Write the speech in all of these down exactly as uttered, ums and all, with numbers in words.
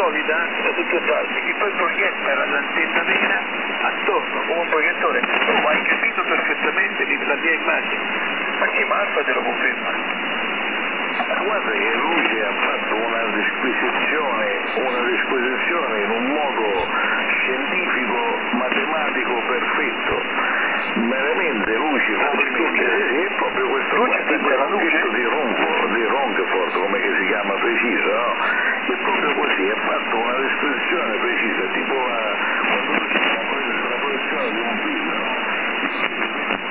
solida da tutte le parti, che poi proietta l'antenna vera attorno come un proiettore. Tu hai capito perfettamente la mia immagine, ma chi Alfa te lo conferma? Guarda che lui ha fatto una disquisizione, una disquisizione in un modo scientifico, matematico perfetto, veramente luce, complimenti, è proprio questo luce, qua, luce di Ronco, di Roncefort, come che si chiama preciso, no? È proprio così, ha fatto una disquisizione precisa, tipo la, quando si fa la proiezione di un film, no?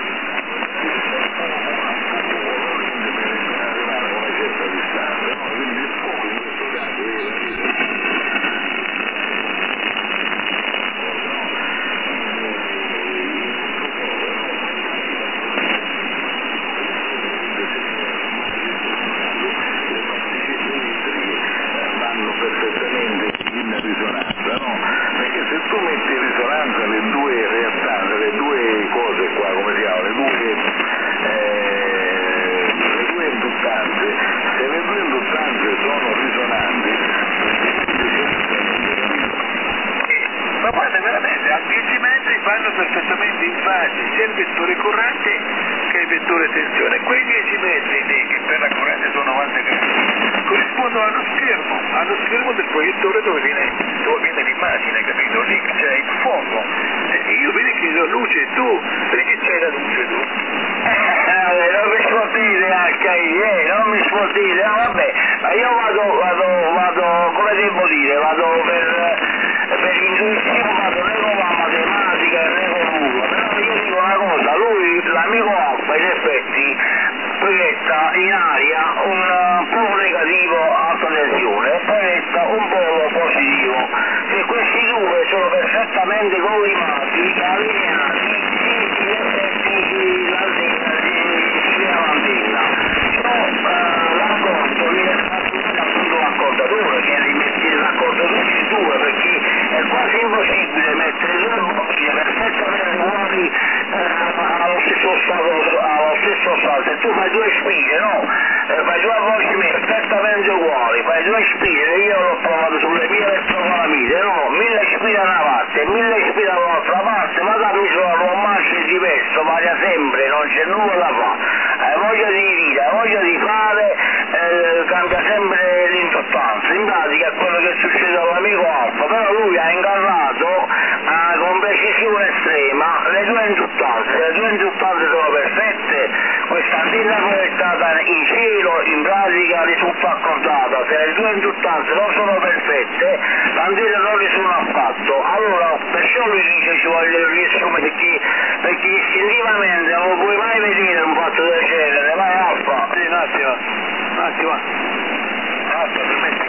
Perfettamente in fase sia il vettore corrente che il vettore tensione. Quei dieci metri lì, che per la corrente sono novanta gradi, corrispondono allo schermo, allo schermo del proiettore dove viene, dove viene l'immagine, capito? Lì c'è il fuoco. E io vedi che la luce, tu, perché c'hai la luce tu? Eh, non mi si può dire H I, eh, non mi si può dire, no, vabbè, ma io vado, vado, vado, come devo dire, vado per, per intuizione, vado né con la matematica né con nulla, però io dico una cosa, lui, l'amico Alfa, in effetti, proietta in aria un polo negativo a alta tensione e proietta un polo positivo, e questi due sono perfettamente collimati, allineati, in effetti l'antenna si crea l'antenna. Io l'accordo viene fatto appunto l'accordatore, che è di mettere l'accordatore in due, perché è quasi impossibile mettere due bobine perfettamente uguali eh, allo stesso stato, allo stesso stato. Se tu fai due spine, no? Eh, fai due avvolgimenti perfettamente uguali, fai due spine, io l'ho provato sulle mie elettrocalamite, no? Mille spine da una parte e mille spine dall'altra parte, ma la misura non marcia è diverso, varia sempre, non c'è nulla da fare. Hai voglia di dire, hai voglia di fare, eh, cambia sempre l'importanza. In pratica è quello che succede all'amico Alfa, però lui ha incarnato eh, con precisione estrema le due induttanze, le due induttanze sono perfette, questa antenna proiettata in cielo in pratica risulta accordata, se le due induttanze non sono perfette l'antenna non risulta affatto, allora perciò lui dice ci vogliono gli strumenti, perché, perché istintivamente non lo puoi mai vedere un fatto del genere, vai Alfa. Sì, un attimo, un attimo, Alfa, permetti.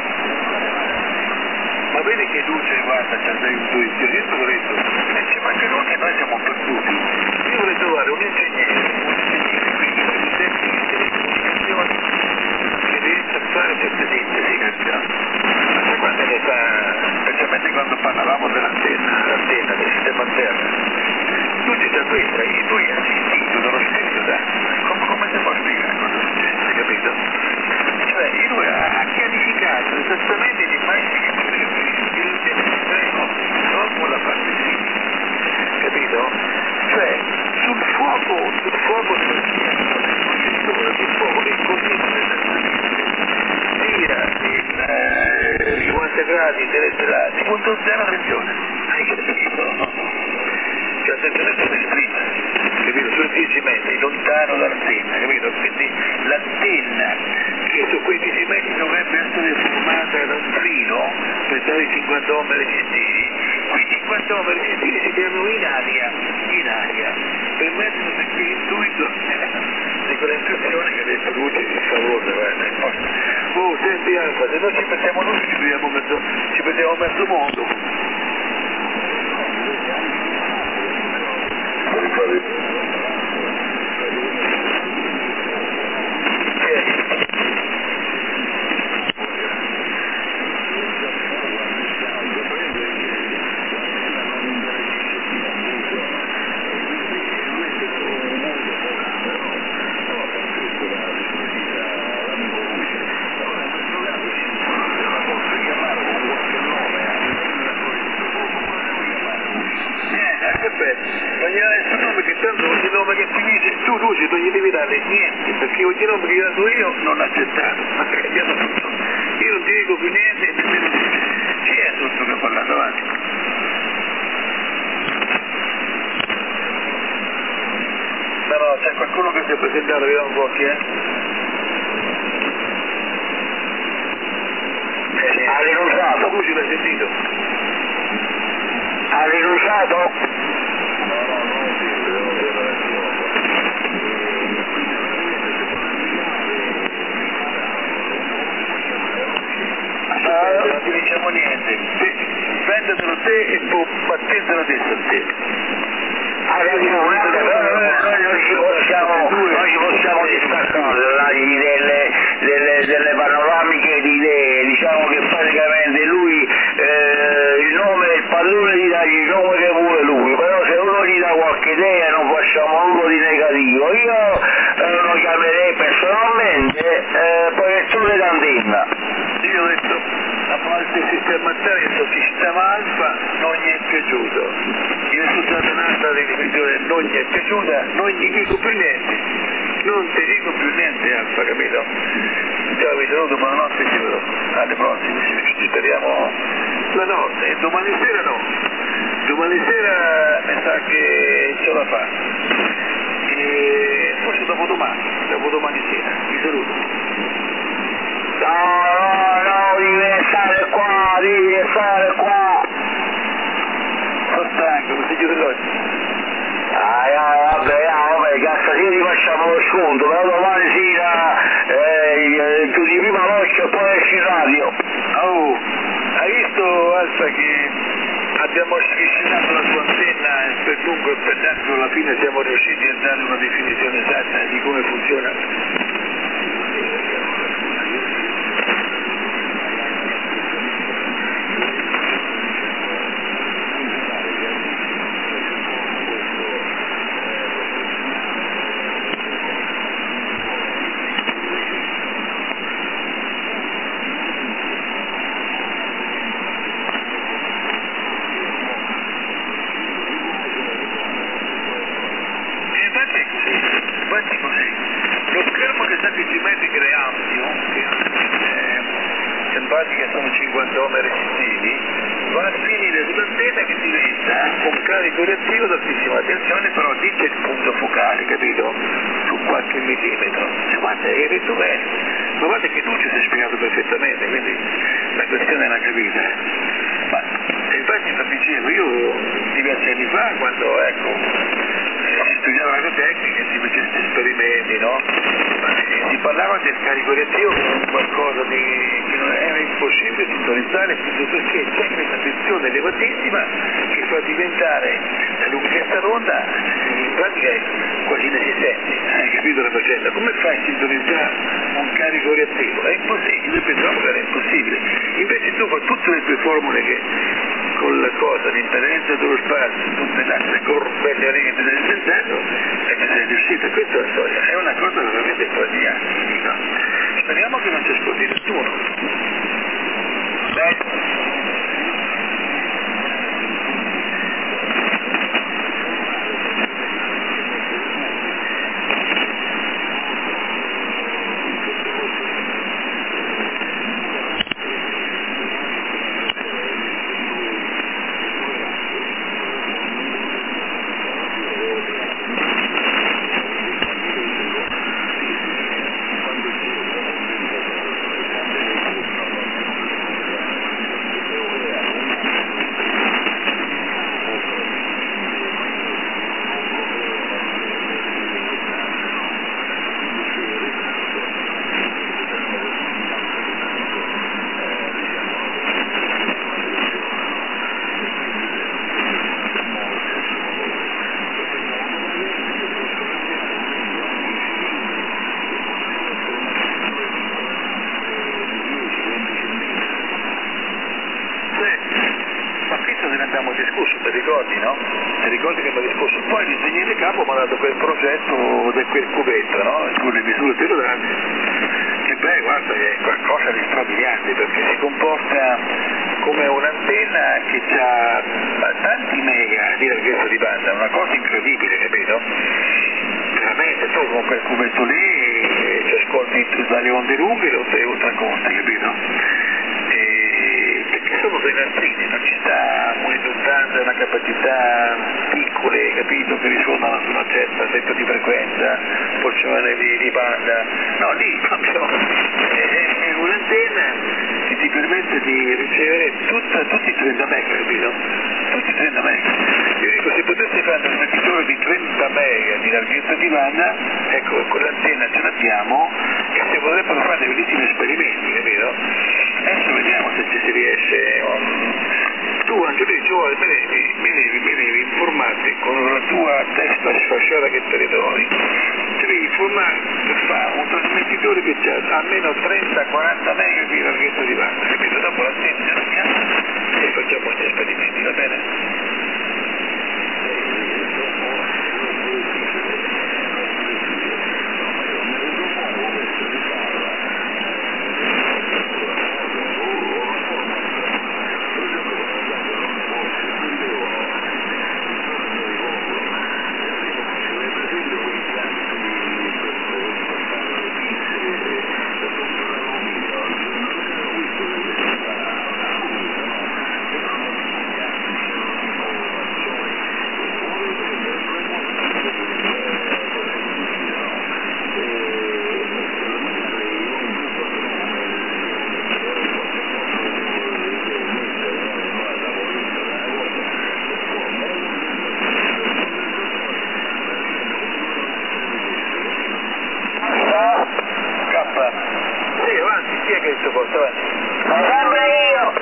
Ma vedi che luce, guarda, c'è l'intuizione, io te l'ho detto, e ci manca noi che noi siamo perduti. Io vorrei trovare un ingegnere, un ingegnere, quindi un tecnico di comunicazione che riesce a fare queste sintesi, Cristiano. Ma sai quante ne fa, specialmente quando parlavamo dell'antenna, l'antenna del sistema interno? Luce da questa, e tu hai assistito dallo spirito da... Come, come si può spiegare cosa succede, capito? Cioè, lui ha chiarificato esattamente l'immagine che potrebbe il estremo, non con la parte fisica, capito? Cioè, sul fuoco, sul fuoco del proiettore, sul fuoco che continua esattamente, gira in cinquanta gradi interstellati, punto zero tensione, hai capito? Cioè, attenzione sono esprime, capito? Su dieci metri, lontano dall'antenna, capito? Quindi l'antenna che su quei dieci metri dovrebbe essere formata da un filo per dare cinquanta ohm resistiti, quei cinquanta ohm resistiti si creano in aria, in aria, per mezzo di quell'intuito, di quell'intuizione che ha detto luce di favore, guarda. Oh, senti Alfa, se noi ci pensiamo noi ci perdiamo mezzo, ci perdiamo mezzo mondo. gli voglio non perché dato io, non accettato, ma cambiato tutto. Io non ti dico più niente, nemmeno chi è tutto che ha parlato avanti? No, no, c'è qualcuno che si è presentato, vediamo un po' chi è. Eh, ha rinunciato? Tu ci l'hai sentito? Ha rinunciato? No, no, non sì, devo vedere la Uh, non ti diciamo niente, prendetelo te e poi battezelo te a te. Ha ragione, noi non ci possiamo, noi ci possiamo distaccare dargli delle, delle, delle panoramiche di idee, diciamo che praticamente lui eh, il nome è il padrone di dargli il nome che vuole lui, però se uno gli dà qualche idea non facciamo nulla di negativo. Io eh, lo chiamerei personalmente eh, proiettore d'antenna. Io ho detto, a parte il sistema attraverso sistema alfa non gli è piaciuto. Io sono stata un'altra televisione, non gli è piaciuta, non gli dico più niente. Non ti dico più niente alfa, capito? Ciao, vi saluto, buonanotte, giuro. Alle prossime, ci speriamo la notte, e domani sera no. Domani sera mi sa che ce la fa. E forse dopodomani, dopodomani sera. Vi saluto. No, no, no, devi stare qua, devi stare qua. Sono stanco, mi si chiude l'occhio. Ah, ah, vabbè, ah, vabbè, che stasera ti facciamo lo sconto, però domani sera eh, chiudi prima l'occhio e poi esci in radio. Oh, hai visto Alfa che abbiamo sciscinato la tua antenna e per lungo e per largo alla fine siamo riusciti a dare una definizione esatta di come funziona? Infatti così, lo schermo che sta decimetrico è ampio, che eh, in pratica sono cinquanta ohm resistiti, va a finire sull'antenna che diventa un carico reattivo ad altissima tensione, però lì c'è il punto focale, capito? Su qualche millimetro. Cioè, guarda, hai detto bene, ma guarda che tu ci sei spiegato perfettamente, quindi la questione è una capita. Ma infatti ti dicevo, io diversi anni fa, quando ecco si studiava radiotecnica e si faceva questi esperimenti, no? Si parlava del carico reattivo come qualcosa di, che non era impossibile sintonizzare proprio perché c'è questa tensione elevatissima che fa diventare la lunghezza d'onda in pratica quasi inesistente. Hai capito la faccenda? Come fai a sintonizzare un carico reattivo? È impossibile, noi pensavamo che era impossibile. Invece tu con tutte le tue formule che con la cosa, l'impedenza dello spazio, tutte le altre belle rete del sensato, e che sei riuscito. Questa è la storia, è una cosa veramente quotidiana. Speriamo che non ci ascolti nessuno. Beh. Abbiamo discusso, ti ricordi, no? Ti ricordi che abbiamo discusso? Poi l'ingegnere capo mi ha dato quel progetto di quel cubetto, no? Con le misure terrorate. Che beh, guarda, è qualcosa di strabiliante perché si comporta come un'antenna che ha tanti mega di larghezza di banda, una cosa incredibile, capito? Veramente, tu con quel cubetto lì le onde lunghe e le onde ultracorte, capito? E perché sono dei nastrini, non ci sta un'induttanza, una capacità piccole, capito, che risuonano su una certa setta di frequenza, porzione di, di banda, no, lì proprio è, è un'antenna che ti permette di ricevere tutta, tutti i trenta mega, capito? Tutti i trenta mega. Io dico, se potessi fare un trasmettitore di trenta mega di larghezza di banda, ecco, con l'antenna ce l'abbiamo e si potrebbero fare dei bellissimi esperimenti, capito? Adesso vediamo se ci si riesce. Um... Tu Angelico, me devi, me devi, me devi informarti con la tua testa sfasciata che te ne trovi, ti devi informare per fare un trasmettitore che ha almeno trenta quaranta mega di larghezza di banda, capito? Dopo l'antenna ce l'abbiamo e facciamo questi esperimenti, va bene? Sì, avanti, chi è che ti porta avanti? Lo sempre io!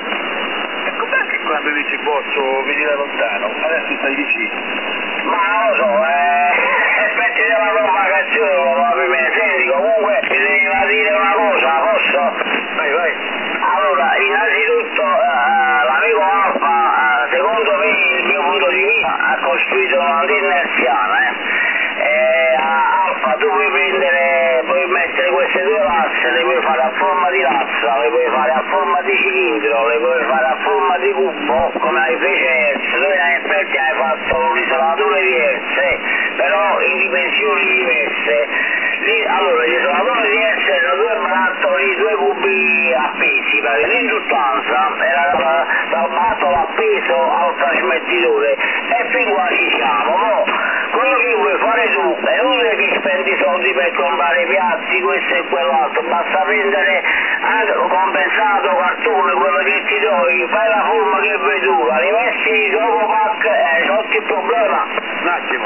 E com'è che quando dici boccio vedi da lontano? Adesso stai vicino. Ma non lo so, eh, aspetti della propagazione, probabilmente. Senti, comunque ti devo dire una cosa, posso? Vai, vai. Allora, innanzitutto eh, l'amico Alfa, eh, secondo me, il mio punto di vista, ha costruito un'antenna hertziana, eh. E Alfa, tu puoi prendere, puoi mettere queste due lasse, le puoi fare a forma di lazza, le puoi fare a forma di cilindro, le puoi fare a forma di cubo, come hai fece Hertz, tu in effetti hai fatto un'isolatore di Hertz, però in dimensioni diverse. Lì, allora, l'isolatore di Hertz erano due barattoli, due cubi appesi, perché l'induttanza era dal, dal barattolo appeso al trasmettitore, e fin qua ci siamo. Mo, quello che vuoi fare tu è inutile che spendi soldi per comprare piatti, questo e quell'altro, basta prendere anche compensato, cartone, quello che ti trovi, fai la forma che vuoi tu, la rimessi dopo pack e risolti il problema. Un attimo.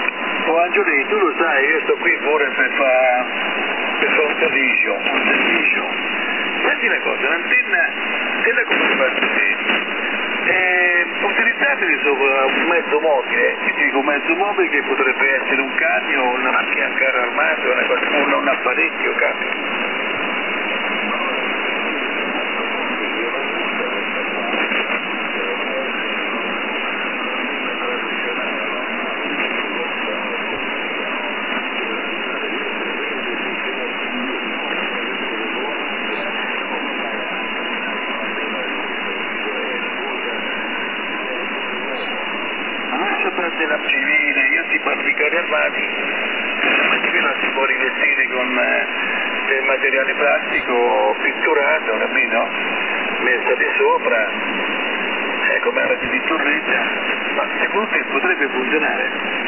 Oh Angiolini, tu lo sai, io sto qui pure per fare per fare un servizio, un servizio. Senti una cosa, l'antenna, quella come si fa così? È utilizzabile sopra un mezzo mobile, ti dico un mezzo mobile che potrebbe essere un camion, una macchina a carro armato, una cosa, un, un apparecchio, camion. Della civile, io ti parlo di carri armati, la civile si può rivestire con eh, del materiale plastico pitturato, capito? Messa di sopra, eh, come la di torretta, ma secondo te potrebbe funzionare?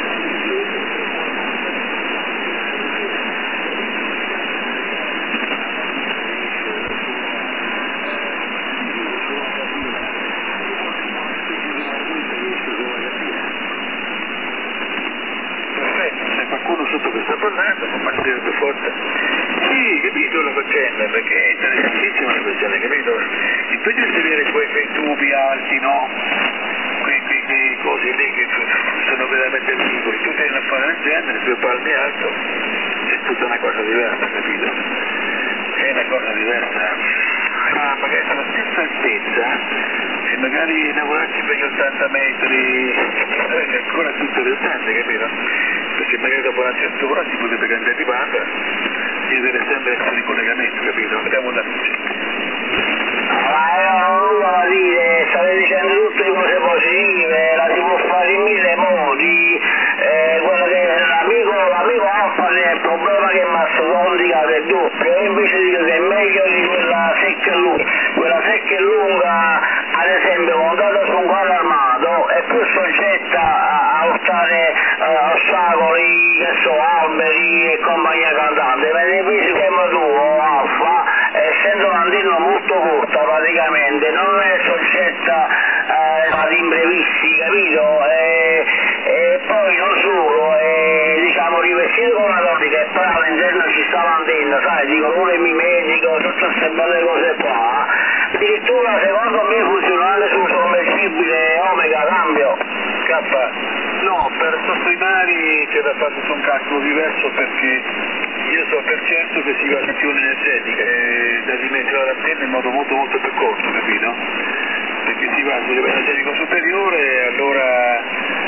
Qualcuno sotto che sta parlando può partire per forza. Sì, capito la faccenda, perché è interessantissima la questione, capito? Invece di vedere quei, quei tubi alti, no? Quei, quei, quei cose lì che sono veramente piccoli, tu sei una fare del genere, due palmi alto, è tutta una cosa diversa, capito? È una cosa diversa. Ah, magari alla stessa altezza, e magari lavorarci per gli ottanta metri, è ancora più interessante, capito? Perché magari dopo una certa ora si potrebbe cambiare di banda e avere sempre questo ricollegamento, capito? Vediamo da luce. Ma io non ho nulla da dire, state dicendo tutte cose positive, la si può fare in mille modi, eh, quello che l'amico, l'amico Alfa è il problema che Mastodontica del doppio, invece dico che è meglio di quella secca e lunga. Quella secca e lunga, ad esempio, montata su un carro armato, è più soggetta a, a urtare uh, ostacoli, che so, alberi e compagnia cantante, mentre invece come tu, Alfa, essendo un antenna molto corta praticamente, non è soggetta uh, ad imprevisti, capito? E, e poi non solo, e, diciamo, rivestito con una tonica e poi all'interno ci sta l'antenna, sai, dico pure mimetico, tutte queste belle cose qua. Addirittura secondo me funziona anche sul sommergibile Omega, cambio. K. No, per sotto i mari c'è da fare tutto un calcolo diverso perché io so per certo che si va a sezione energetica e da dimensionare l'antenna in modo molto molto più corto, capito? Perché si va sul livello energetico superiore, allora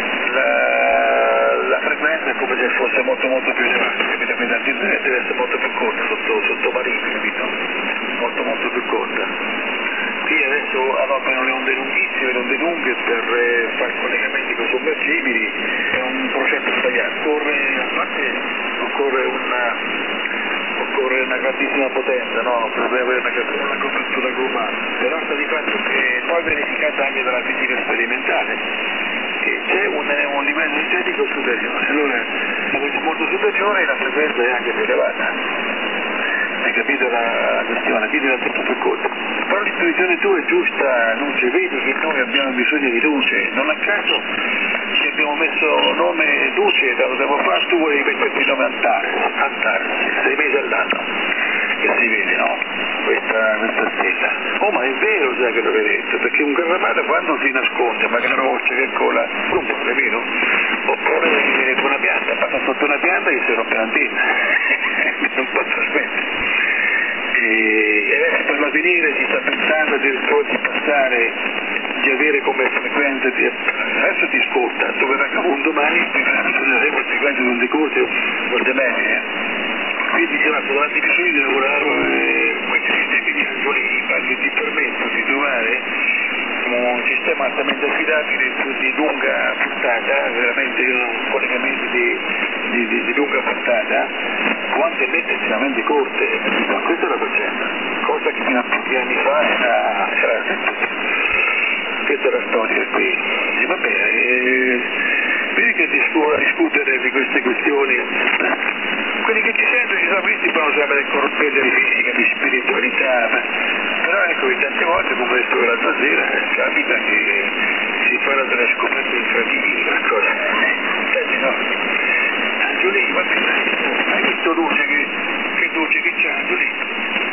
la, la frequenza è come se fosse molto molto più elevata, capito? Quindi l'antenna deve essere molto più corta, sotto, sottomarina, capito? Molto molto più corta. Qui adesso adottano le onde lunghissime, le onde lunghe per eh, fare collegamenti con sommergibili, è un processo sbagliato, occorre, a parte, occorre una, occorre una grandissima potenza, no? Per avere una, una copertura globale, però sta di fatto che poi verificata anche dalla fisica sperimentale, che c'è un, un livello energetico superiore, allora è molto superiore e la frequenza è anche più elevata. Hai capito la questione? Quindi la tutto più corto. Però l'intuizione tua è giusta, Luce, vedi che noi abbiamo bisogno di luce, non a caso ci abbiamo messo nome Luce, da lo devo fare, tu vuoi metterti il nome Antares, Antares, sei mesi all'anno, che si vede, no? Questa, questa stella. Oh, ma è vero già che l'avevi detto, perché un carrapato quando si nasconde, magari una roccia che cola, non può, è vero? Oppure viene con una pianta, passa sotto una pianta e si rompe l'antenna. Non posso aspettare. E adesso per l'avvenire si sta pensando addirittura di passare, di avere come frequenza, di, adesso ti ascolta, dove verrà un domani sulle frequenze di onde corte, onde medie. Quindi si va davanti bisogno di lavorare eh, questi sistemi di angoli che ti permettono di trovare un sistema altamente affidabile di lunga portata, veramente collegamenti di, di, di, di lunga portata, o anche lette estremamente corte, no, questa è la faccenda, cosa che fino a pochi anni fa era, era questa è la storia qui. E va bene, eh, vedi che discu- discutere di queste questioni, quelli che ci sentono ci sono visti poi non sapere corrompere di fisica, di spiritualità, ma, però ecco che tante volte come detto l'altra sera capita che si fanno delle scoperte incredibili, qualcosa, senti no? Angiolini, va bene, hai visto luce che, che luce che c'è Angiolini?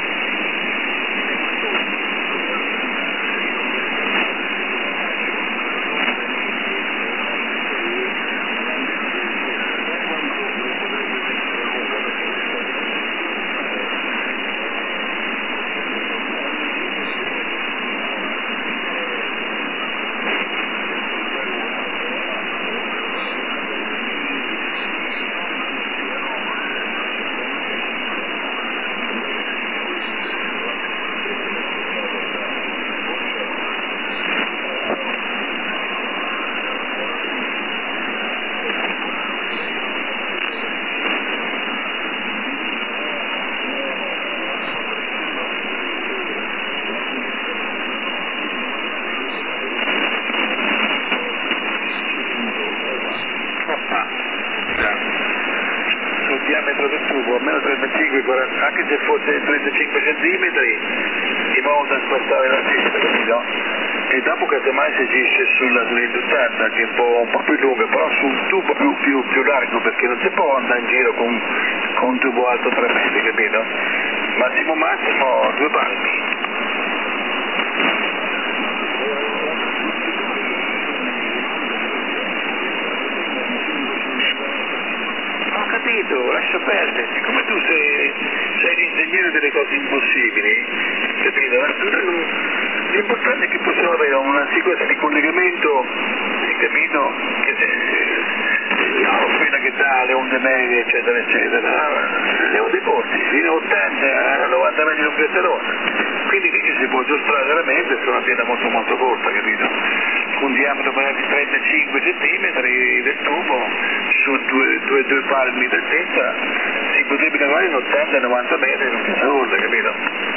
Diametro del tubo, almeno trentacinque quaranta, anche se fosse trentacinque centimetri, in modo da spostare la testa, capito? E dopo casomai si agisce sulla, sull'induttanza, che è un po', un po' più lunga, però su un tubo più, più, più largo, perché non si può andare in giro con, con un tubo alto tre metri, capito? Massimo massimo due palmi. Capito, lascia perdere, siccome tu sei, sei l'ingegnere delle cose impossibili, capito? L'importante è che possiamo avere una sicurezza di collegamento, capito? Che quella che dà le onde medie, eccetera, eccetera, le onde corti, fino a ottanta a novanta metri di lunghezza d'onda. Quindi lì ci si può giostrare veramente su una piena molto molto corta, capito? Un diametro magari di trentacinque centimetri del tubo su due, due, due palmi d'altezza si potrebbe lavorare in ottanta novanta metri in un secondo, capito?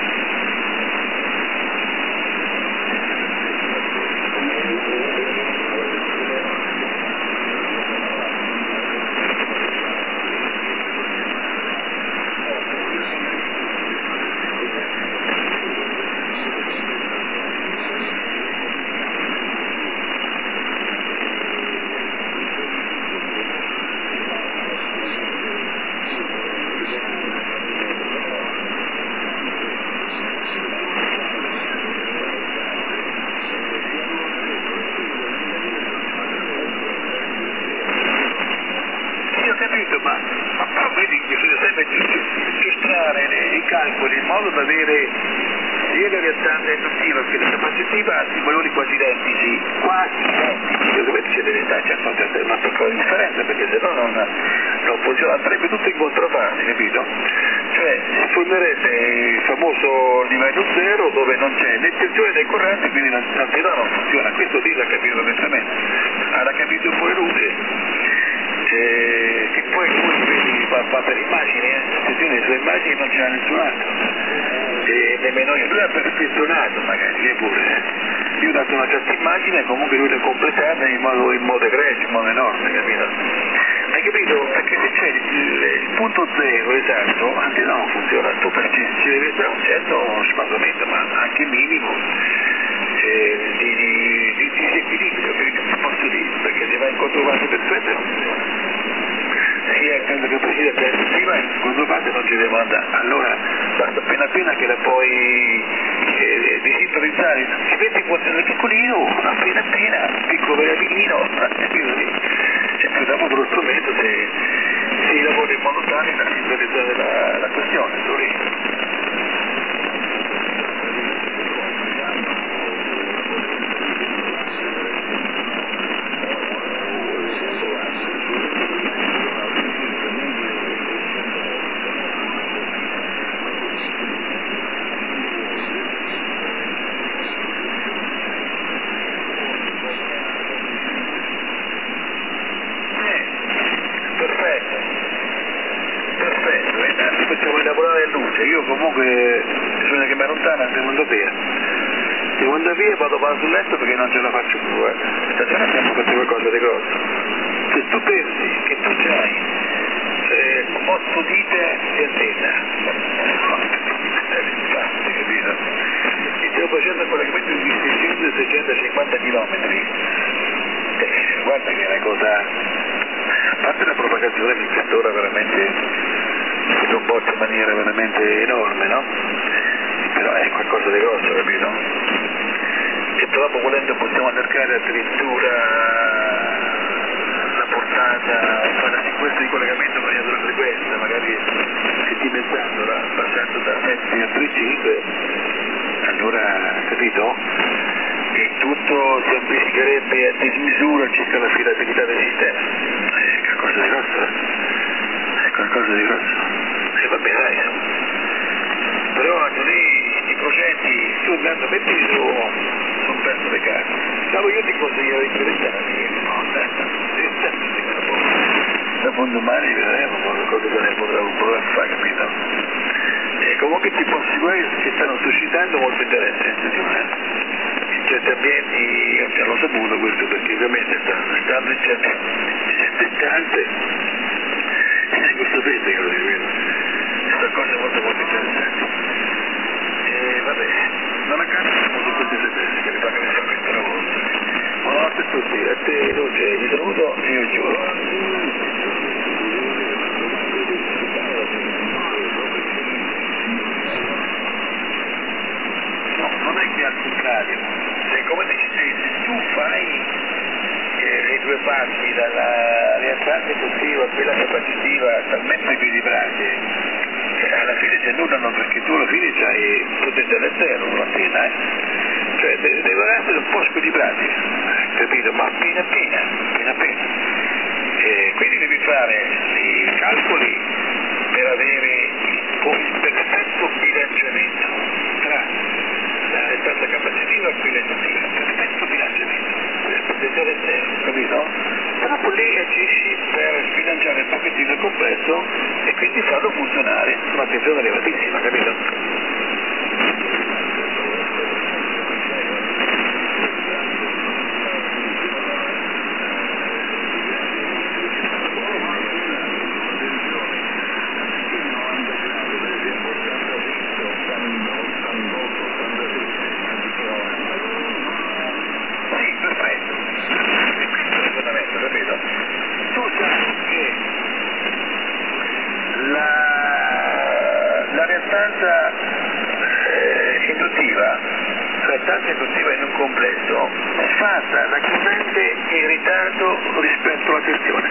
Ma, ma, ma vedi, bisogna sempre giostrare i calcoli in modo da avere sia la reattante induttiva che la capacitiva di valori quasi identici, quasi identici, ovviamente c'è delle c'è una piccola differenza perché se no non, non funziona, andrebbe tutto in controfase, capito? Cioè si formerebbe il famoso livello zero dove non c'è né tensione né corrente, quindi l'ansietà non funziona, questo lì l'ha capito perfettamente, ha capito pure Luce. Eh, che poi lui vedi, va, va per immagini, eh? Attenzione, le sue immagini non ce l'ha nessun altro, eh, nemmeno io, lui ha perfezionato magari, lei pure, eh? Io ho dato una certa immagine e comunque lui l'ha completata in modo, in modo egregio, in modo enorme, capito? Hai capito? Perché se c'è il, il punto zero esatto, anche no, non funziona al tuo per cento, ci deve essere un certo spandamento, ma anche minimo, eh, di, di, di, di equilibrio, che posso dire, perché se va in controvante perfetto non funziona. Sì, è tanta capacità creativa in controvante non ci devo andare, allora basta appena appena che la puoi eh, desintorizzare, si mette in funzione piccolino, appena appena, piccolo veramente, cioè dopo lo strumento se si lavora in modo tale da sintonizzare la, la questione, lì. Io comunque bisogna che mi allontana, devo andare via. Devo andare via e vado, vado sul letto perché non ce la faccio più. Eh. Stasera abbiamo fatto qualcosa di grosso. Se tu pensi che tu c'hai eh, otto dita di antena, infatti, capito? E stiamo facendo un collegamento di seicento seicentocinquanta chilometri. Eh, guarda che è una cosa, a parte la propagazione di quest'ora veramente si comporta in maniera veramente enorme, no? Però è qualcosa di grosso, capito? E dopo volendo possiamo allargare addirittura la portata, fare anche questo di collegamento variando la frequenza, magari dimezzandola, passando da sette a cinque, allora, capito? E tutto si amplificherebbe a dismisura circa l'affidabilità del sistema. È qualcosa di grosso. Qualcosa di grosso, e va bene, dai, però anche lì i progetti, tu andando metti su, su un pezzo di carta, stavo io ti consiglierei di interessarti, no, dopo un domani vedremo cosa potrà fare, capito? E comunque ti posso assicurare che stanno suscitando molto interesse, in certi ambienti, già l'ho saputo questo perché ovviamente stanno stando in certe istanze. Questo sapete che lo dico, è una cosa molto molto interessante. E vabbè, non a caso siamo su questi servizi che mi fa che sia questo lavoro. Buonanotte a tutti, a te Luce, vi saluto e io giuro. No, non è che al contrario, se come dici, se tu fai le due parti, dalla reattante effettiva a quella capacitiva talmente equilibrate che alla fine si annullano perché tu alla fine c'hai potenziale zero l'antena, eh? Cioè de- devono essere un po' squilibrati, capito? Ma appena appena, appena appena. E quindi devi fare i calcoli per avere il perfetto bilanciamento tra la reattante capacitiva e quella effettiva, perfetto bilanciamento. Potenziale zero, capito? Però lì agisci per sbilanciare un pochettino fino al complesso e quindi farlo funzionare con una tensione elevatissima, capito? Eh, induttiva, reattanza induttiva in un complesso sfasa la corrente in ritardo rispetto alla tensione.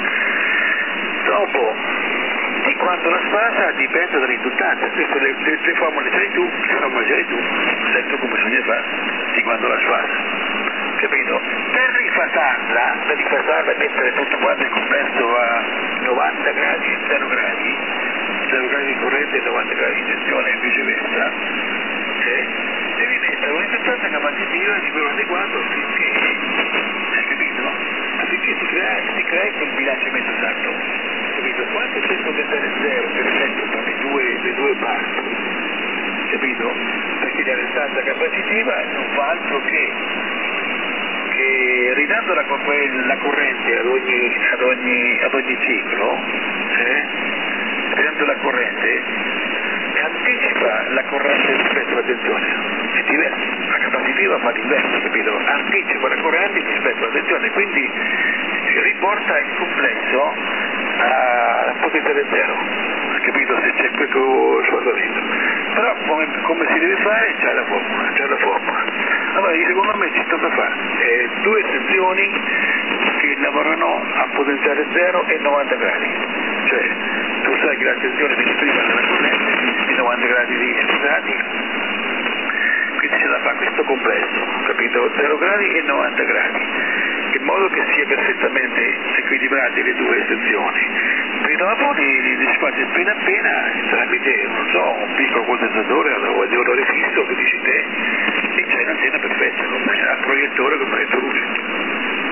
Dopo di quando la sfasa dipende dall'induttanza, queste le, le, le formule sai tu, le formule sai tu, sai tu come bisogna fare di quando la sfasa, capito? Per rifasarla, per rifasarla e mettere tutto quanto il complesso a novanta gradi, zero gradi, zero gradi di corrente e novanta gradi di tensione e viceversa, okay? Devi mettere un'induttanza capacitiva di quello adeguato affinché, hai capito? Affinché si crea, si crea quel bilanciamento esatto, capito? Quando c'è il potenziale zero, per esempio, tra le due, le due parti, capito? Perché la restanza capacitiva non fa altro che, che ridando la, la corrente ad ogni, ad ogni, ad ogni ciclo, eh? Ridando la corrente anticipa la corrente rispetto alla tensione, è diverso, la capacitiva fa l'inverso, capito? Anticipa la corrente rispetto alla tensione, quindi riporta il complesso a potenziale zero, capito? Se c'è questo sfasamento. Però come, come si deve fare? C'è la formula, c'è la formula. Allora secondo me ci tocca fare eh, due sezioni che lavorano a potenziale zero e novanta gradi, cioè tu sai che la tensione viene prima della corrente di novanta gradi di scusati, quindi c'è da fare questo complesso, capito? zero gradi e novanta gradi, in modo che sia perfettamente equilibrati le due sezioni. Poi dopo li, li si fa appena appena tramite, non so, un piccolo condensatore o di odore fisso che dici te, e c'è l'antenna perfetta, come al proiettore che proietto luce.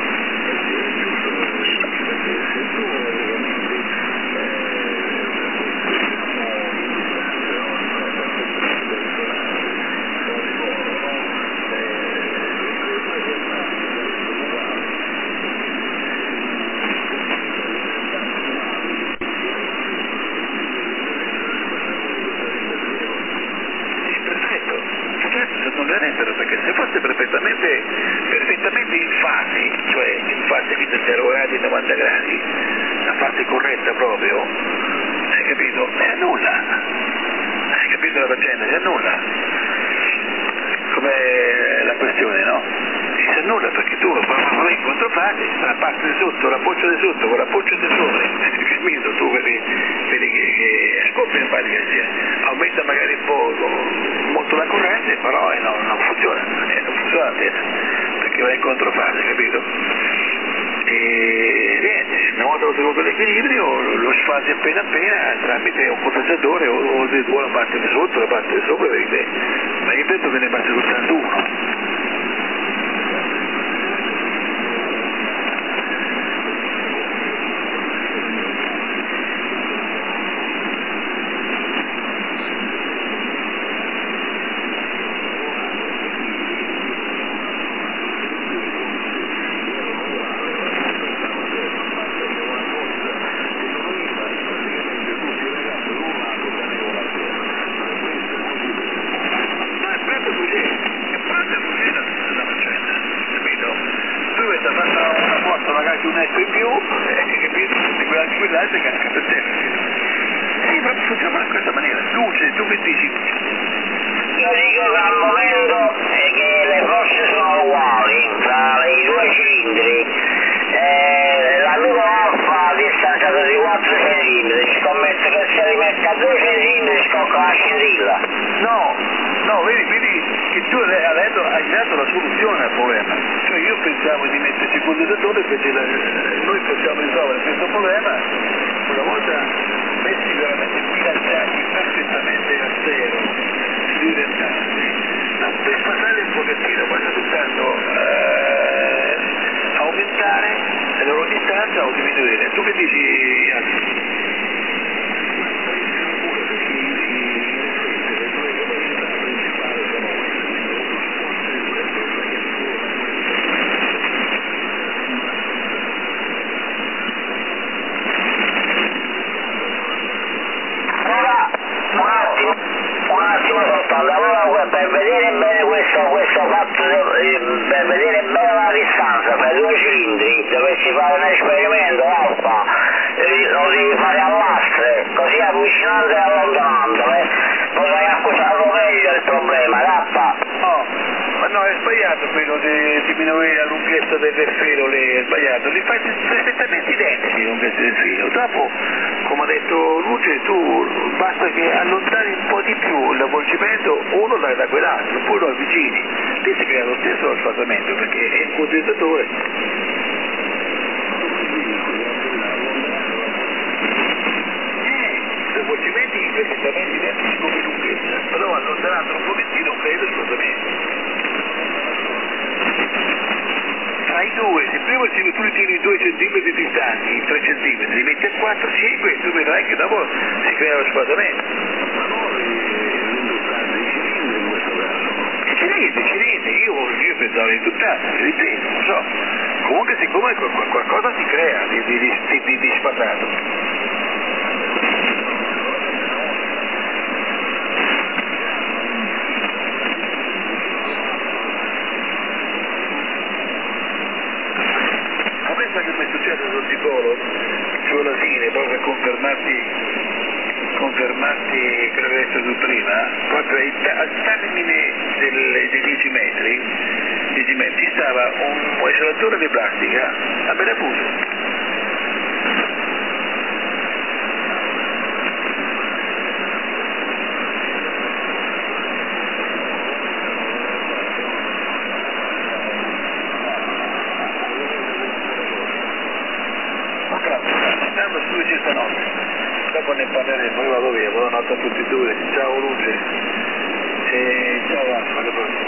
Perché se fosse perfettamente, perfettamente in fase, cioè in fase di zero gradi e novanta gradi, la fase corretta proprio, hai capito? E annulla, hai capito la faccenda? Si annulla, come la questione, no? Si annulla perché tu vai in controfase, la parte di sotto, l'appoccio di sotto, con l'appoccio di sopra, capito? Tu vedi, vedi che, che è coppia in pratica, aumenta magari un po' molto la corrente, però eh, no, non funziona, eh, non funziona l'antena, perché va in controfase, capito? E niente, una volta ottenuto l'equilibrio lo sfasi appena appena tramite un condensatore o, o, o la parte di sotto, la parte di sopra, vedi? Ma io penso che ne basta soltanto uno. Un etto in più e capito? Di quella di quell'altro che anche per te. Sì, proprio funziona in questa maniera. Luce, tu che dici? Io dico che al momento è che le forze sono uguali tra i due cilindri. Eh, la loro alfa distanziata di quattro centimetri, scommetto che se li mette a due centimetri scocca la scintilla. No, no, vedi, vedi che tu adesso hai dato la soluzione al problema. Cioè io pensavo di metterci il condensatore, invece la, noi possiamo risolvere questo problema una volta messi veramente bilanciati perfettamente a zero, in realtà. Ma per passare un pochettino, basta soltanto eh, aumentare la loro distanza o diminuire. Tu che dici, Anzi? è sbagliato quello di diminuire la lunghezza del filo, lì è sbagliato, li fai perfettamente identici la lunghezza del filo, dopo come ha detto Luce tu basta che allontani un po' di più l'avvolgimento uno da, da quell'altro, poi lo avvicini, lì si crea lo stesso sfasamento perché è un condentatore. Gli avvolgimenti perfettamente identici come lunghezza, però allontanando un pochettino crea lo sfasamento. Tra i due, se prima se tu li tieni due centimetri distanti, tre centimetri, li metti a quattro cinque, tu vedrai che dopo si crea lo sfasamento. Ma non l'induttanza, i cilindri in questo caso. I cilindri, i cilindri, io, io pensavo l'induttanza, ripeto, non so. Comunque siccome qualcosa si crea di, di, di, di, di sfasato. Che mi è successo sul Ticolo, giù alla fine, proprio per confermarti, confermarti quello che hai detto tu prima, proprio al termine del, dei dieci metri, dieci metri stava un isolatore di plastica a Belapuso. Stando su questa notte, dopo ne parleremo, poi vado via, buonanotte a tutti e due, ciao Luce e ciao Alfa, alla prossima.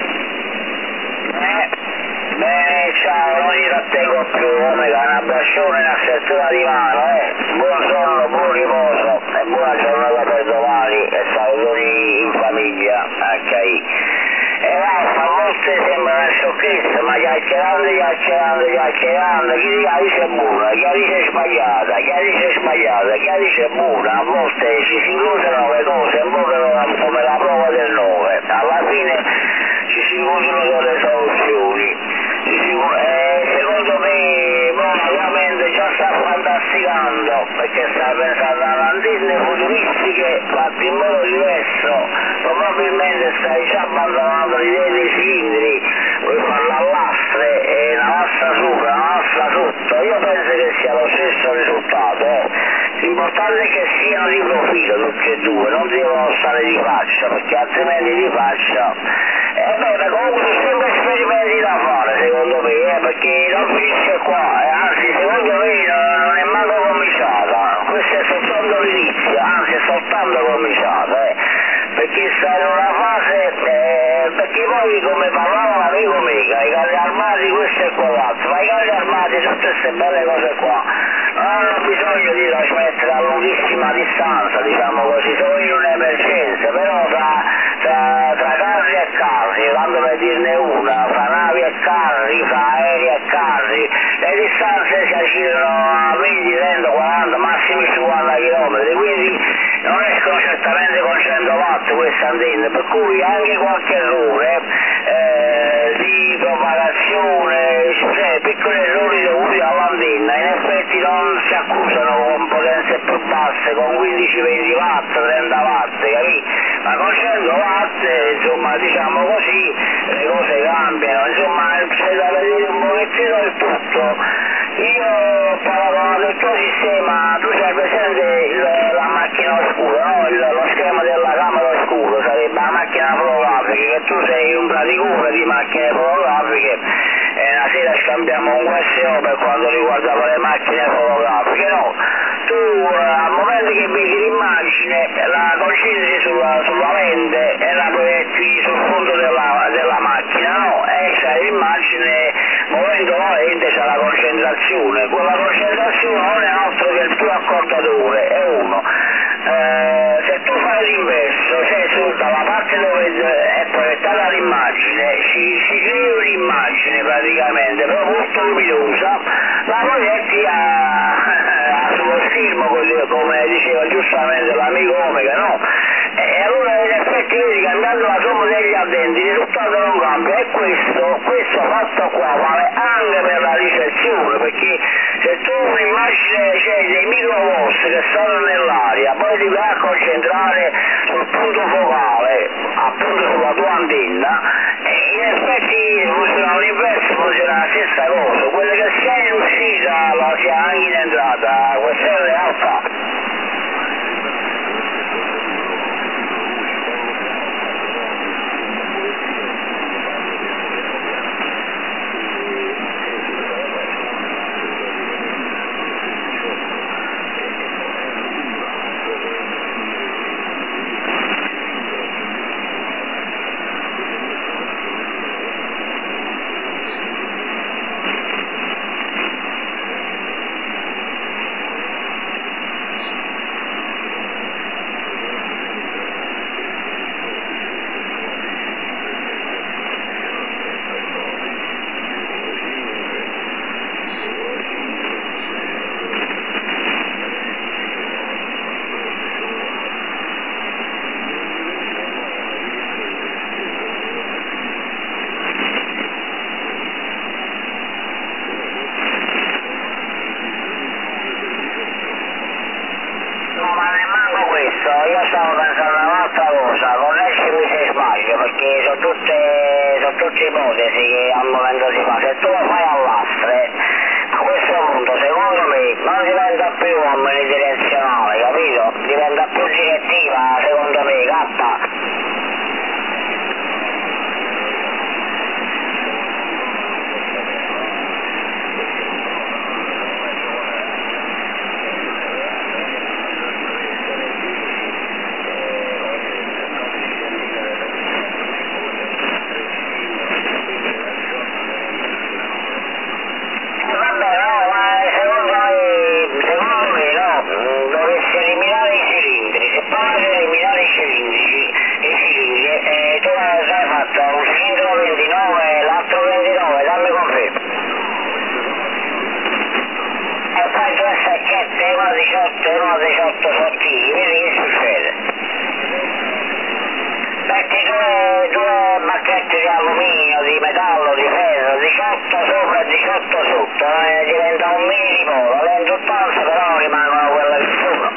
Eh, bene, ciao, non gli trattengo più, Omega, un abbraccione, una strettura di mano, eh, buon sonno, buon riposo e buona giornata per domani e salutoni in famiglia, ok? E Alfa a volte sembra una sciocchezza, ma chiacchierando, chiacchierando, chiacchierando, chi la dice buona, chi la dice sbagliata, chi la dice sbagliata, chi la dice buona, a volte ci si incrociano le cose un po' come la prova del nove, alla fine ci si incrociano delle soluzioni. Ci si, eh, secondo me naturalmente già sta fantasticando perché sta pensando a antenne futuristiche fatte in modo diverso, probabilmente stai già abbandonando l'idea dei cilindri, vuoi farla a lastre e una lastra sopra, una lastra sotto, io penso che sia lo stesso risultato, eh. L'importante è che siano di profilo tutti e due, non devono stare di faccia perché altrimenti di faccia e beh, comunque sono sempre esperimenti da fare secondo me, eh, perché non finisce qua, eh, anzi secondo me non è manco cominciata, questo è soltanto l'inizio, anzi è soltanto cominciata, eh, perché sta in una fase, eh, perché poi come parlava l'amico Mega, i carri armati questo e quell'altro, ma i carri armati tutte queste belle cose qua non hanno bisogno di trasmettere a lunghissima distanza, diciamo così, solo in un'emergenza, però tra, tra, tra carri e carri, tanto per dirne una, fra navi e carri, fra aerei e carri, le distanze si accilano a venti, trenta, quaranta, massimi cinquanta chilometri, quindi non escono certamente con cento watt queste antenne, per cui anche qualche errore eh, di propagazione, cioè piccoli errori dovuti all'antenna, in effetti non si accusano con potenze più basse, con quindici venti watt, trenta watt, capì? Ma con cento watt, insomma, diciamo così, le cose cambiano, insomma, c'è da vedere un pochettino il tutto. Io ho parlato del tuo sistema, tu c'hai presente il, la macchina oscura, no? Il, lo schema della camera oscura, sarebbe la macchina fotografica, che tu sei un praticone di macchine fotografiche e una sera scambiamo un Q S O per quanto riguarda le macchine fotografiche, no? Tu al momento che vedi l'immagine la concentri sulla, sulla lente e la proietti sul fondo della, della macchina, no? E c'è l'immagine, muovendo la lente c'è la concentrazione, quella concentrazione non è altro che il tuo accordatore, è uno. Eh, se tu fai l'inverso, cioè su, dalla parte dove è proiettata l'immagine, si, si crea un'immagine praticamente, però molto luminosa, la proietti a, a sullo schermo, come diceva giustamente l'amico Omega, no? E allora in effetti vedi, cambiando la somma degli addenti, il risultato non cambia, e questo, questo fatto qua vale anche per la ricezione, perché se tu un'immagine, c'è dei microvolts che sono nell'aria, poi ti vai a concentrare sul punto focale, appunto sulla tua antenna, e in effetti un'altra ipotesi che al momento si fa, se tu lo fai all'astre, a questo punto secondo me non diventa più omnidirezionale, capito? Diventa più direttiva, secondo me, K. uno diciotto sottili, vedi che succede? Metti due, due bacchette di alluminio, di metallo, di ferro, diciotto sopra e diciotto sotto, eh, diventa un mini dipolo, le induttanze però rimangono quelle che sono.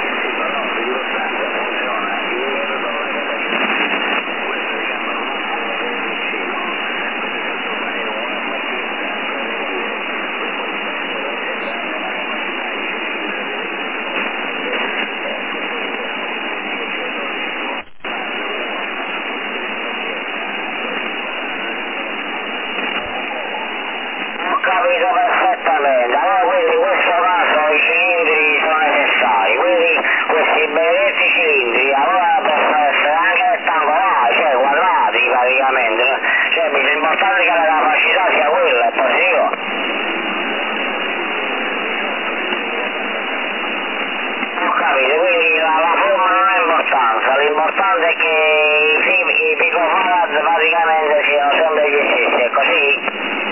Capito perfettamente, allora quindi in questo caso i cilindri sono necessari, quindi questi benedetti cilindri allora possono essere anche rettangolari, cioè quadrati praticamente, cioè mi sembra importante che la capacità sia quella, è positivo. Ho capito, quindi la, la forma non ha importanza, l'importante è che i, i picofarad praticamente siano sempre gli stessi, è così?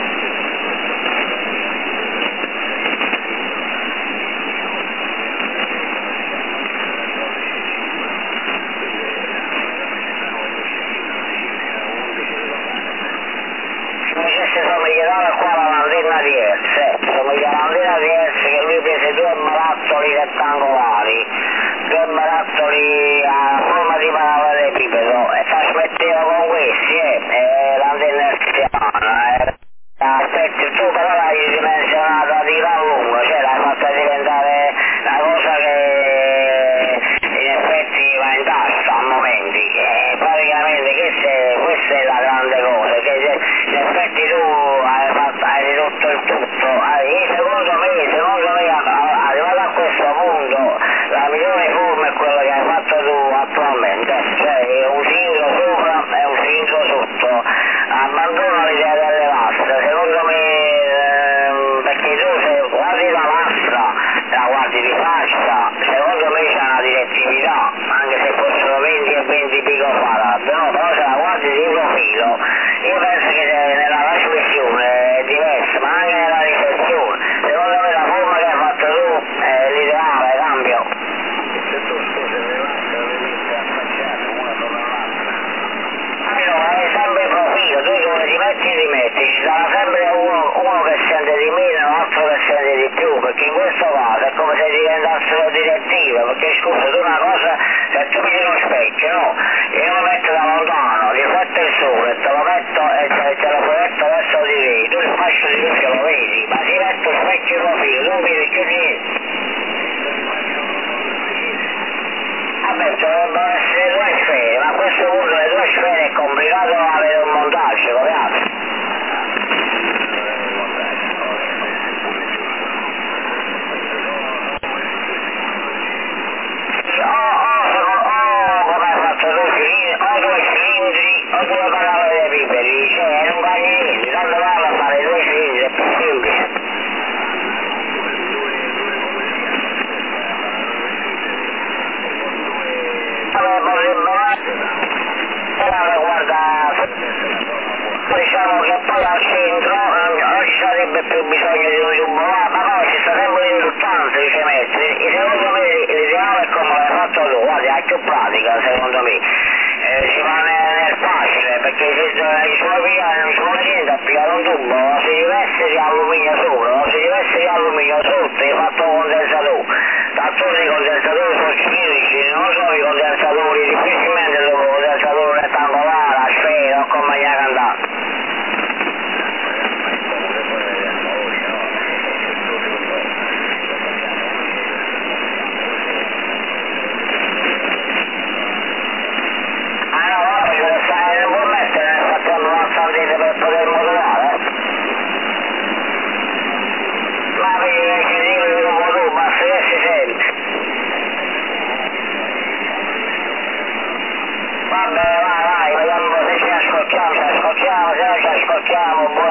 Somigliava qua alla lanterna di Hertz, somiglia alla lanterna di Hertz che lui prese due barattoli rettangolari, due barattoli a forma di parallelepipedo e trasmetteva con questi, eh, eh lanterna hertziana, eh. Aspetti, tu però l'hai dimensionata di gran lungo, cioè l'hai fatta diventare una cosa che in effetti va in tasta a momenti, e praticamente questa è, questa è la grande cosa, che in effetti tu hai, fatto, hai ridotto il tutto, hai, secondo me, secondo me arrivato a questo punto la migliore forma è quella che hai fatto tu attualmente, cioè un cilindro sopra e un cilindro sotto, abbandona l'idea delle lastre, secondo me, ehm, perché tu se guardi la lastra, la guardi di faccia, secondo me c'è una direttività, anche se fossero venti e venti picofarad, no, però se la guardi di profilo, io penso che nella trasmissione è diversa, ma anche nella ricezione, secondo me la forma che hai fatto tu è l'ideale, cambio. Se tu scusi le lastre le metti affacciate una sopra l'altra. Allora, è sempre il profilo, tu dove ti metti ti metti, ci sarà sempre uno, uno che sente di meno e l'altro che sente di più, perché in questo caso è come se diventassero direttive, perché scusa, tu una cosa, se tu vedi uno specchio, no? Io lo metto da lontano, rifletto il sole, te lo metto e te, te lo proietto verso di lì, tu il fascio di luce lo vedi, ma si mette un specchio profilo, tu non vedi più niente. Vabbè, dovrebbero essere due sfere, ma a questo punto le due sfere è complicato avere un montaggio, capiate? O come hai fatto tu, o due cilindri, o due parallelelepipedi, cioè non vale niente, tanto vale a fare due cilindri, è più semplice. Guarda, diciamo che poi al centro non ci sarebbe più bisogno di un tubo, ma poi ci sta sempre l'induttanza di metri, secondo me l'ideale è come l'hai fatto tu, guarda, è più pratica secondo me, eh, si va nel, nel facile, perché se ci vuole pigliare, non ci vuole niente a pigliare un tubo, o si riveste di alluminio sopra, o si riveste di alluminio sotto, hai fatto un condensatore, d'altronde i condensatori sono cilindrici, non sono i condensatori, difficilmente dopo un condensatore rettangolare, a sfera o con maglia cantante. lo chiamo,